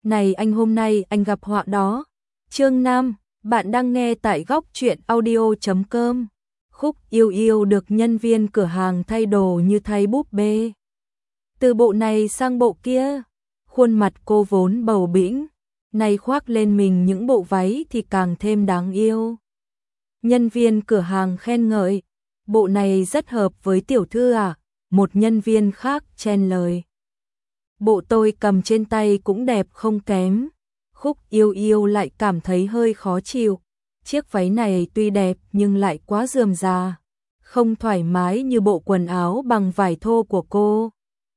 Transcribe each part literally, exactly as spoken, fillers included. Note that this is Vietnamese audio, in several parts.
Này anh, hôm nay anh gặp họa đó. Chương năm, bạn đang nghe tại góc truyện audio chấm com. Khúc Yêu Yêu được nhân viên cửa hàng thay đồ như thay búp bê. Từ bộ này sang bộ kia, khuôn mặt cô vốn bầu bĩnh, nay khoác lên mình những bộ váy thì càng thêm đáng yêu. Nhân viên cửa hàng khen ngợi, bộ này rất hợp với tiểu thư à, một nhân viên khác chen lời. Bộ tôi cầm trên tay cũng đẹp không kém. Khúc Yêu Yêu lại cảm thấy hơi khó chịu. Chiếc váy này tuy đẹp nhưng lại quá rườm rà, không thoải mái như bộ quần áo bằng vải thô của cô.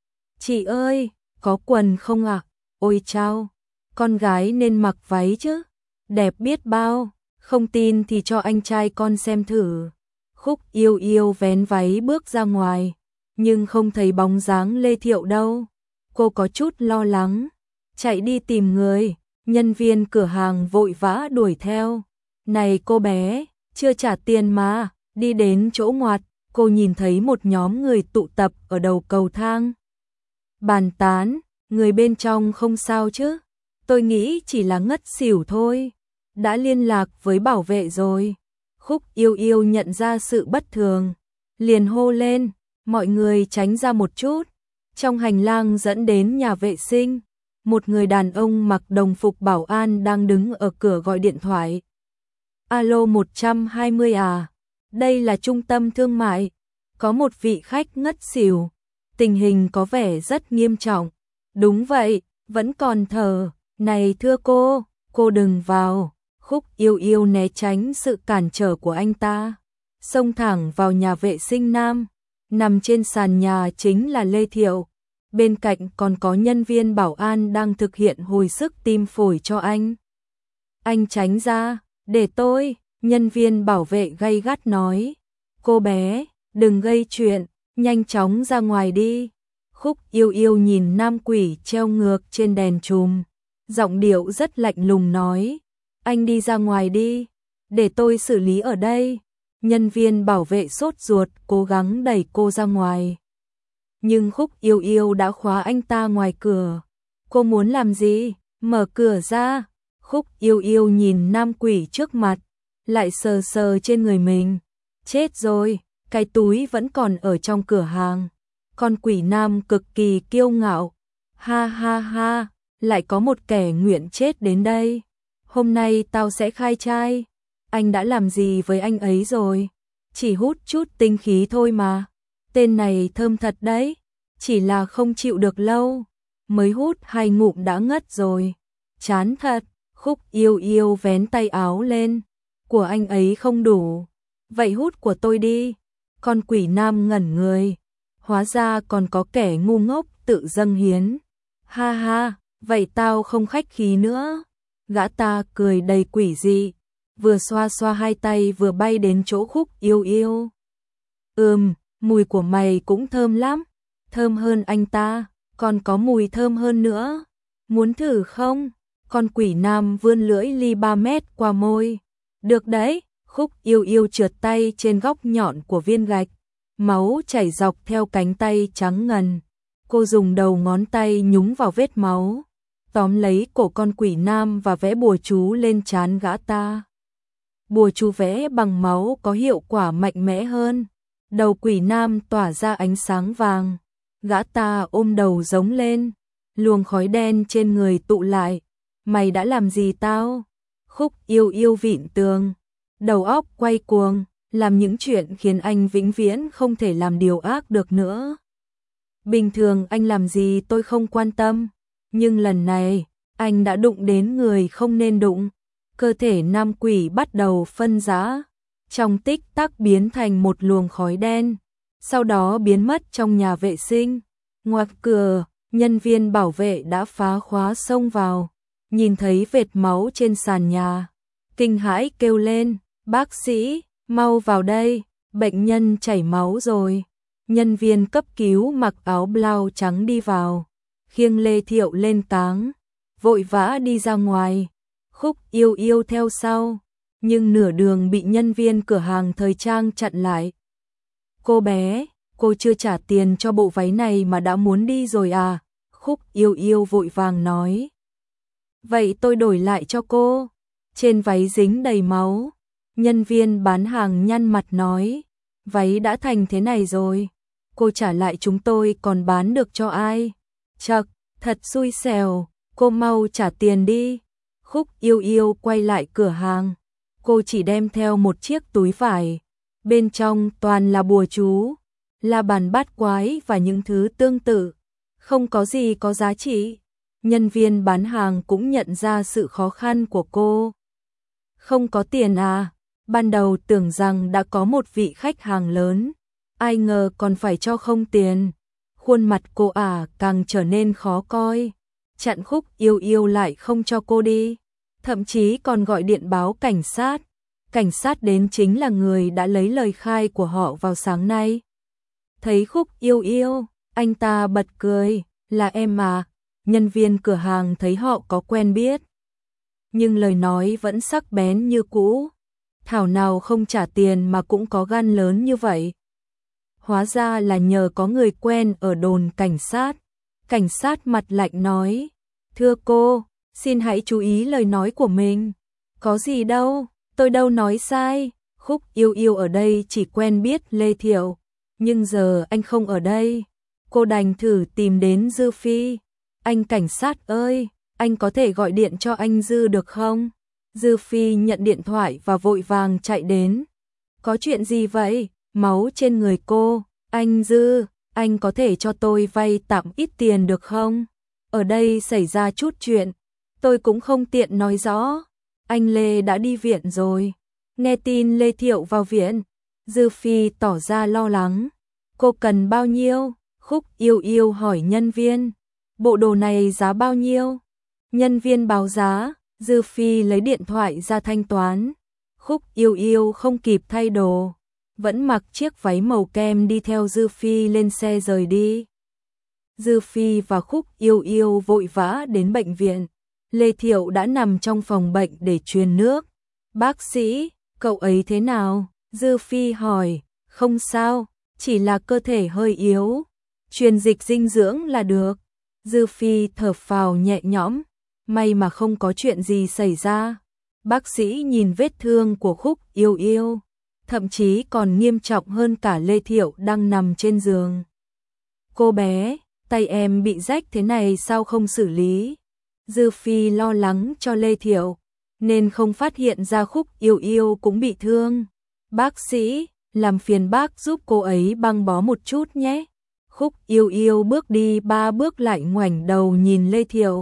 Chị ơi, có quần không ạ? À? Ôi chao, con gái nên mặc váy chứ, đẹp biết bao, không tin thì cho anh trai con xem thử. Khúc Yêu Yêu vén váy bước ra ngoài, nhưng không thấy bóng dáng Lê Thiệu đâu. Cô có chút lo lắng, chạy đi tìm người, nhân viên cửa hàng vội vã đuổi theo. Này cô bé, chưa trả tiền mà. Đi đến chỗ ngoặt, cô nhìn thấy một nhóm người tụ tập ở đầu cầu thang. Bàn tán, người bên trong không sao chứ? Tôi nghĩ chỉ là ngất xỉu thôi. Đã liên lạc với bảo vệ rồi. Khúc Yêu Yêu nhận ra sự bất thường, liền hô lên, mọi người tránh ra một chút. Trong hành lang dẫn đến nhà vệ sinh, một người đàn ông mặc đồng phục bảo an đang đứng ở cửa gọi điện thoại. Alo một hai không à, đây là trung tâm thương mại, có một vị khách ngất xỉu, tình hình có vẻ rất nghiêm trọng. Đúng vậy, vẫn còn thở, này thưa cô, cô đừng vào. Khúc Yêu Yêu né tránh sự cản trở của anh ta, xông thẳng vào nhà vệ sinh nam. Nằm trên sàn nhà chính là Lê Thiệu, bên cạnh còn có nhân viên bảo an đang thực hiện hồi sức tim phổi cho anh. Anh tránh ra, để tôi, nhân viên bảo vệ gay gắt nói. Cô bé, đừng gây chuyện, nhanh chóng ra ngoài đi. Khúc Yêu Yêu nhìn nam quỷ treo ngược trên đèn chùm, giọng điệu rất lạnh lùng nói. Anh đi ra ngoài đi, để tôi xử lý ở đây. Nhân viên bảo vệ sốt ruột cố gắng đẩy cô ra ngoài, nhưng Khúc Yêu Yêu đã khóa anh ta ngoài cửa. Cô muốn làm gì? Mở cửa ra. Khúc Yêu Yêu nhìn nam quỷ trước mặt, lại sờ sờ trên người mình. Chết rồi, cái túi vẫn còn ở trong cửa hàng. Con quỷ nam cực kỳ kiêu ngạo. Ha ha ha, lại có một kẻ nguyện chết đến đây. Hôm nay tao sẽ khai trai. Anh đã làm gì với anh ấy rồi? Chỉ hút chút tinh khí thôi mà. Tên này thơm thật đấy, chỉ là không chịu được lâu, mới hút hai ngụm đã ngất rồi. Chán thật. Khúc Yêu Yêu vén tay áo lên. Của anh ấy không đủ, vậy hút của tôi đi. Con quỷ nam ngẩn người, hóa ra còn có kẻ ngu ngốc tự dâng hiến. Ha ha, vậy tao không khách khí nữa. Gã ta cười đầy quỷ dị, vừa xoa xoa hai tay vừa bay đến chỗ Khúc Yêu Yêu. Ừm, mùi của mày cũng thơm lắm, thơm hơn anh ta, còn có mùi thơm hơn nữa. Muốn thử không? Con quỷ nam vươn lưỡi ly ba mét qua môi. Được đấy. Khúc Yêu Yêu trượt tay trên góc nhọn của viên gạch, máu chảy dọc theo cánh tay trắng ngần. Cô dùng đầu ngón tay nhúng vào vết máu, tóm lấy cổ con quỷ nam và vẽ bùa chú lên trán gã ta. Bùa chú vẽ bằng máu có hiệu quả mạnh mẽ hơn. Đầu quỷ nam tỏa ra ánh sáng vàng. Gã ta ôm đầu giống lên, luồng khói đen trên người tụ lại. Mày đã làm gì tao? Khúc Yêu Yêu vịn tường, đầu óc quay cuồng, làm những chuyện khiến anh vĩnh viễn không thể làm điều ác được nữa. Bình thường anh làm gì tôi không quan tâm, nhưng lần này, anh đã đụng đến người không nên đụng. Cơ thể nam quỷ bắt đầu phân rã, trong tích tắc biến thành một luồng khói đen, sau đó biến mất trong nhà vệ sinh. Ngoài cửa, nhân viên bảo vệ đã phá khóa xông vào, nhìn thấy vệt máu trên sàn nhà, kinh hãi kêu lên, bác sĩ, mau vào đây, bệnh nhân chảy máu rồi. Nhân viên cấp cứu mặc áo blau trắng đi vào, khiêng Lê Thiệu lên cáng, vội vã đi ra ngoài. Khúc Yêu Yêu theo sau, nhưng nửa đường bị nhân viên cửa hàng thời trang chặn lại. Cô bé, cô chưa trả tiền cho bộ váy này mà đã muốn đi rồi à? Khúc Yêu Yêu vội vàng nói. Vậy tôi đổi lại cho cô. Trên váy dính đầy máu. Nhân viên bán hàng nhăn mặt nói, váy đã thành thế này rồi, cô trả lại chúng tôi còn bán được cho ai? Chậc, thật xui xẻo, cô mau trả tiền đi. Khúc Yêu Yêu quay lại cửa hàng, cô chỉ đem theo một chiếc túi vải, bên trong toàn là bùa chú, la bàn bát quái và những thứ tương tự, không có gì có giá trị. Nhân viên bán hàng cũng nhận ra sự khó khăn của cô. Không có tiền à? Ban đầu tưởng rằng đã có một vị khách hàng lớn, ai ngờ còn phải cho không tiền. Khuôn mặt cô ả càng trở nên khó coi, chặn Khúc Yêu Yêu lại không cho cô đi, thậm chí còn gọi điện báo cảnh sát. Cảnh sát đến chính là người đã lấy lời khai của họ vào sáng nay. Thấy Khúc Yêu Yêu, anh ta bật cười, là em à? Nhân viên cửa hàng thấy họ có quen biết, nhưng lời nói vẫn sắc bén như cũ. Thảo nào không trả tiền mà cũng có gan lớn như vậy. Hóa ra là nhờ có người quen ở đồn cảnh sát. Cảnh sát mặt lạnh nói, thưa cô, xin hãy chú ý lời nói của mình. Có gì đâu, tôi đâu nói sai. Khúc Yêu Yêu ở đây chỉ quen biết Lê Thiệu, nhưng giờ anh không ở đây, cô đành thử tìm đến Dư Phi. Anh cảnh sát ơi, anh có thể gọi điện cho anh Dư được không? Dư Phi nhận điện thoại và vội vàng chạy đến. Có chuyện gì vậy? Máu trên người cô. Anh Dư, anh có thể cho tôi vay tạm ít tiền được không? Ở đây xảy ra chút chuyện, tôi cũng không tiện nói rõ. Anh Lê đã đi viện rồi. Nghe tin Lê Thiệu vào viện, Dư Phi tỏ ra lo lắng. Cô cần bao nhiêu? Khúc Yêu Yêu hỏi nhân viên. Bộ đồ này giá bao nhiêu? Nhân viên báo giá. Dư Phi lấy điện thoại ra thanh toán. Khúc Yêu Yêu không kịp thay đồ, vẫn mặc chiếc váy màu kem đi theo Dư Phi lên xe rời đi. Dư Phi và Khúc Yêu Yêu vội vã đến bệnh viện. Lê Thiệu đã nằm trong phòng bệnh để truyền nước. Bác sĩ, cậu ấy thế nào? Dư Phi hỏi. Không sao, chỉ là cơ thể hơi yếu, truyền dịch dinh dưỡng là được. Dư Phi thở phào nhẹ nhõm. May mà không có chuyện gì xảy ra. Bác sĩ nhìn vết thương của Khúc Yêu Yêu, thậm chí còn nghiêm trọng hơn cả Lê Thiệu đang nằm trên giường. Cô bé, tay em bị rách thế này sao không xử lý? Dư Phi lo lắng cho Lê Thiệu, nên không phát hiện ra Khúc Yêu Yêu cũng bị thương. Bác sĩ, làm phiền bác giúp cô ấy băng bó một chút nhé. Khúc Yêu Yêu bước đi ba bước lại ngoảnh đầu nhìn Lê Thiệu.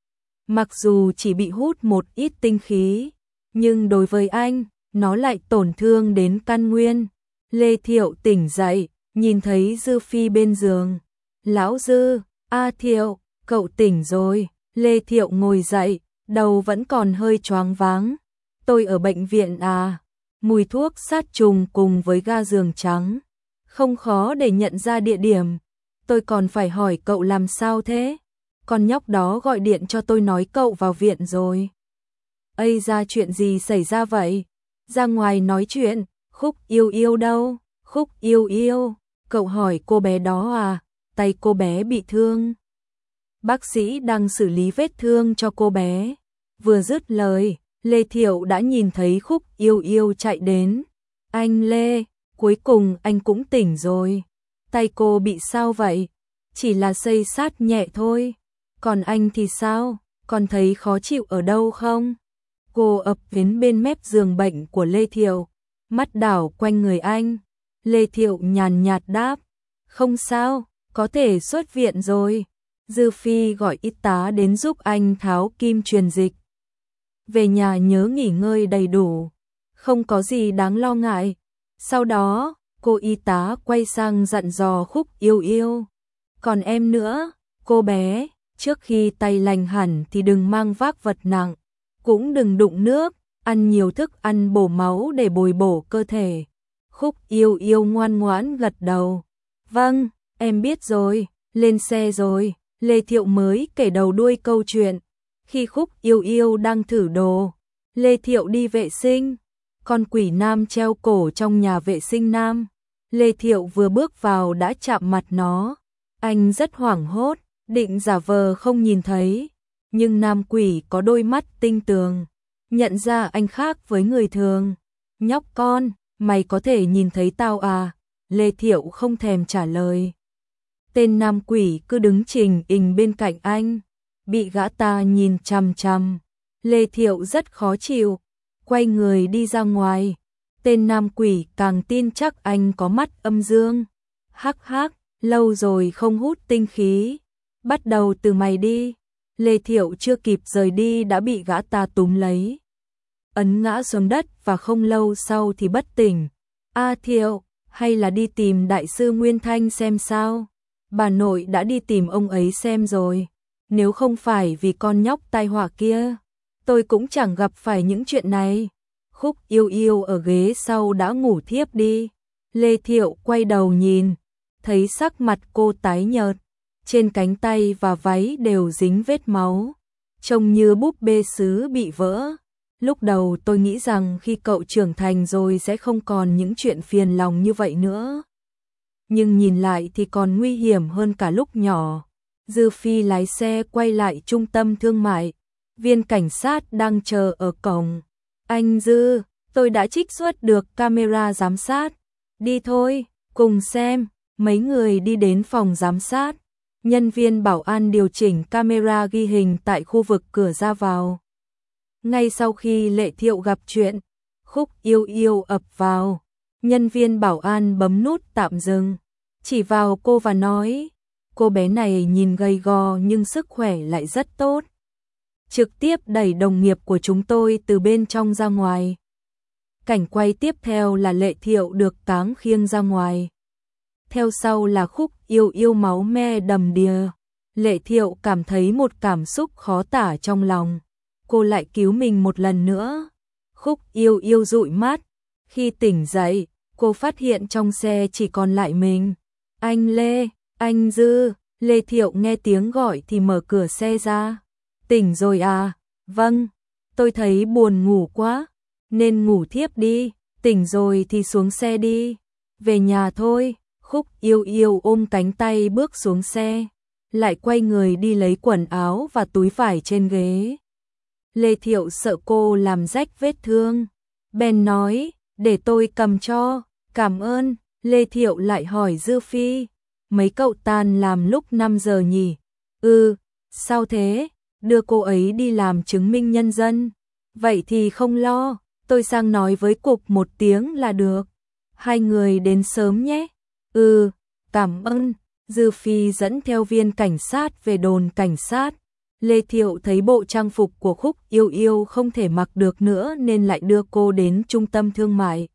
Mặc dù chỉ bị hút một ít tinh khí, nhưng đối với anh, nó lại tổn thương đến căn nguyên. Lê Thiệu tỉnh dậy, nhìn thấy Dư Phi bên giường. Lão Dư, A Thiệu, cậu tỉnh rồi. Lê Thiệu ngồi dậy, đầu vẫn còn hơi choáng váng. Tôi ở bệnh viện à? Mùi thuốc sát trùng cùng với ga giường trắng, không khó để nhận ra địa điểm. Tôi còn phải hỏi cậu làm sao thế? Con nhóc đó gọi điện cho tôi nói cậu vào viện rồi. Ây ra chuyện gì xảy ra vậy? Ra ngoài nói chuyện. Khúc Yêu Yêu đâu? Khúc Yêu Yêu, cậu hỏi cô bé đó à? Tay cô bé bị thương. Bác sĩ đang xử lý vết thương cho cô bé. Vừa dứt lời, Lê Thiệu đã nhìn thấy Khúc Yêu Yêu chạy đến. Anh Lê, cuối cùng anh cũng tỉnh rồi. Tay cô bị sao vậy? Chỉ là xây sát nhẹ thôi. Còn anh thì sao? Còn thấy khó chịu ở đâu không? Cô ập đến bên mép giường bệnh của Lê Thiệu, mắt đảo quanh người anh. Lê Thiệu nhàn nhạt đáp, không sao, có thể xuất viện rồi. Dư Phi gọi y tá đến giúp anh tháo kim truyền dịch. Về nhà nhớ nghỉ ngơi đầy đủ, không có gì đáng lo ngại. Sau đó, cô y tá quay sang dặn dò Khúc Yêu Yêu. Còn em nữa, cô bé, trước khi tay lành hẳn thì đừng mang vác vật nặng, cũng đừng đụng nước, ăn nhiều thức ăn bổ máu để bồi bổ cơ thể. Khúc Yêu Yêu ngoan ngoãn gật đầu. Vâng, em biết rồi. Lên xe rồi, Lê Thiệu mới kể đầu đuôi câu chuyện. Khi Khúc Yêu Yêu đang thử đồ, Lê Thiệu đi vệ sinh, con quỷ nam treo cổ trong nhà vệ sinh nam. Lê Thiệu vừa bước vào đã chạm mặt nó. Anh rất hoảng hốt, định giả vờ không nhìn thấy, nhưng nam quỷ có đôi mắt tinh tường, nhận ra anh khác với người thường. Nhóc con, mày có thể nhìn thấy tao à? Lê Thiệu không thèm trả lời. Tên nam quỷ cứ đứng trình hình bên cạnh anh, bị gã ta nhìn chằm chằm. Lê Thiệu rất khó chịu, quay người đi ra ngoài. Tên nam quỷ càng tin chắc anh có mắt âm dương. Hắc hắc, lâu rồi không hút tinh khí, bắt đầu từ mày đi. Lê Thiệu chưa kịp rời đi đã bị gã ta túm lấy, ấn ngã xuống đất và không lâu sau thì bất tỉnh. A Thiệu, hay là đi tìm đại sư Nguyên Thanh xem sao? Bà nội đã đi tìm ông ấy xem rồi. Nếu không phải vì con nhóc tai họa kia, tôi cũng chẳng gặp phải những chuyện này. Khúc Yêu Yêu ở ghế sau đã ngủ thiếp đi. Lê Thiệu quay đầu nhìn, thấy sắc mặt cô tái nhợt, trên cánh tay và váy đều dính vết máu, trông như búp bê sứ bị vỡ. Lúc đầu tôi nghĩ rằng khi cậu trưởng thành rồi sẽ không còn những chuyện phiền lòng như vậy nữa. Nhưng nhìn lại thì còn nguy hiểm hơn cả lúc nhỏ. Dư Phi lái xe quay lại trung tâm thương mại. Viên cảnh sát đang chờ ở cổng. Anh Dư, tôi đã trích xuất được camera giám sát. Đi thôi, cùng xem. Mấy người đi đến phòng giám sát. Nhân viên bảo an điều chỉnh camera ghi hình tại khu vực cửa ra vào. Ngay sau khi Lê Thiệu gặp chuyện, Khúc Yêu Yêu ập vào. Nhân viên bảo an bấm nút tạm dừng, chỉ vào cô và nói, cô bé này nhìn gầy gò nhưng sức khỏe lại rất tốt. Trực tiếp đẩy đồng nghiệp của chúng tôi từ bên trong ra ngoài. Cảnh quay tiếp theo là Lê Thiệu được cáng khiêng ra ngoài. Theo sau là Khúc Yêu Yêu máu me đầm đìa. Lê Thiệu cảm thấy một cảm xúc khó tả trong lòng. Cô lại cứu mình một lần nữa. Khúc Yêu Yêu dụi mắt. Khi tỉnh dậy, cô phát hiện trong xe chỉ còn lại mình. Anh Lê, anh Dư. Lê Thiệu nghe tiếng gọi thì mở cửa xe ra. Tỉnh rồi à? Vâng, tôi thấy buồn ngủ quá, nên ngủ thiếp đi. Tỉnh rồi thì xuống xe đi. Về nhà thôi. Khúc Yêu Yêu ôm cánh tay bước xuống xe, lại quay người đi lấy quần áo và túi vải trên ghế. Lê Thiệu sợ cô làm rách vết thương, bèn nói, để tôi cầm cho. Cảm ơn. Lê Thiệu lại hỏi Dư Phi, mấy cậu tan làm lúc năm giờ nhỉ? Ừ, sao thế? Đưa cô ấy đi làm chứng minh nhân dân. Vậy thì không lo, tôi sang nói với cục một tiếng là được. Hai người đến sớm nhé. Ừ, cảm ơn. Dư Phi dẫn theo viên cảnh sát về đồn cảnh sát. Lê Thiệu thấy bộ trang phục của Khúc Yêu Yêu không thể mặc được nữa nên lại đưa cô đến trung tâm thương mại.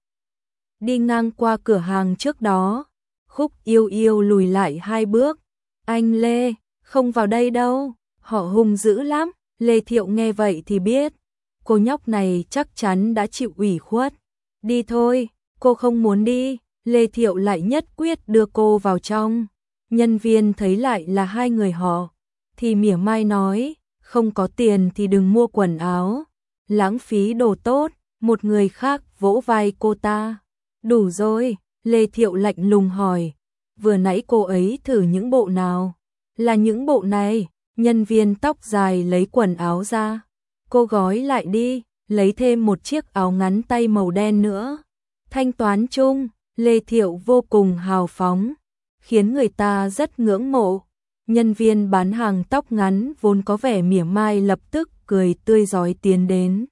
Đi ngang qua cửa hàng trước đó, Khúc Yêu Yêu lùi lại hai bước. Anh Lê, không vào đây đâu, họ hung dữ lắm. Lê Thiệu nghe vậy thì biết, cô nhóc này chắc chắn đã chịu ủy khuất. Đi thôi, cô không muốn đi. Lê Thiệu lại nhất quyết đưa cô vào trong. Nhân viên thấy lại là hai người họ, thì mỉa mai nói, không có tiền thì đừng mua quần áo, lãng phí đồ tốt. Một người khác vỗ vai cô ta. Đủ rồi. Lê Thiệu lạnh lùng hỏi, vừa nãy cô ấy thử những bộ nào? Là những bộ này. Nhân viên tóc dài lấy quần áo ra. Cô gói lại đi, lấy thêm một chiếc áo ngắn tay màu đen nữa. Thanh toán chung. Lê Thiệu vô cùng hào phóng, khiến người ta rất ngưỡng mộ. Nhân viên bán hàng tóc ngắn vốn có vẻ mỉa mai lập tức cười tươi rói tiến đến.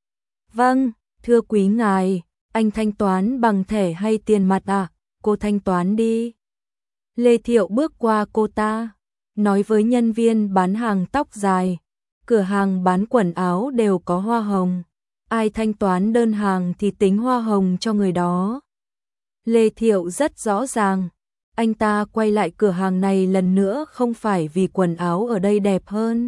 Vâng, thưa quý ngài, anh thanh toán bằng thẻ hay tiền mặt à? Cô thanh toán đi. Lê Thiệu bước qua cô ta, nói với nhân viên bán hàng tóc dài, cửa hàng bán quần áo đều có hoa hồng. Ai thanh toán đơn hàng thì tính hoa hồng cho người đó. Lê Thiệu rất rõ ràng, anh ta quay lại cửa hàng này lần nữa không phải vì quần áo ở đây đẹp hơn,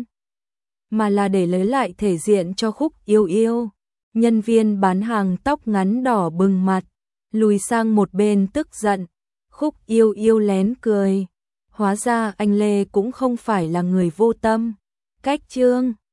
mà là để lấy lại thể diện cho Khúc Yêu Yêu. Nhân viên bán hàng tóc ngắn đỏ bừng mặt, lùi sang một bên tức giận. Khúc Yêu Yêu lén cười, hóa ra anh Lê cũng không phải là người vô tâm. Cách chương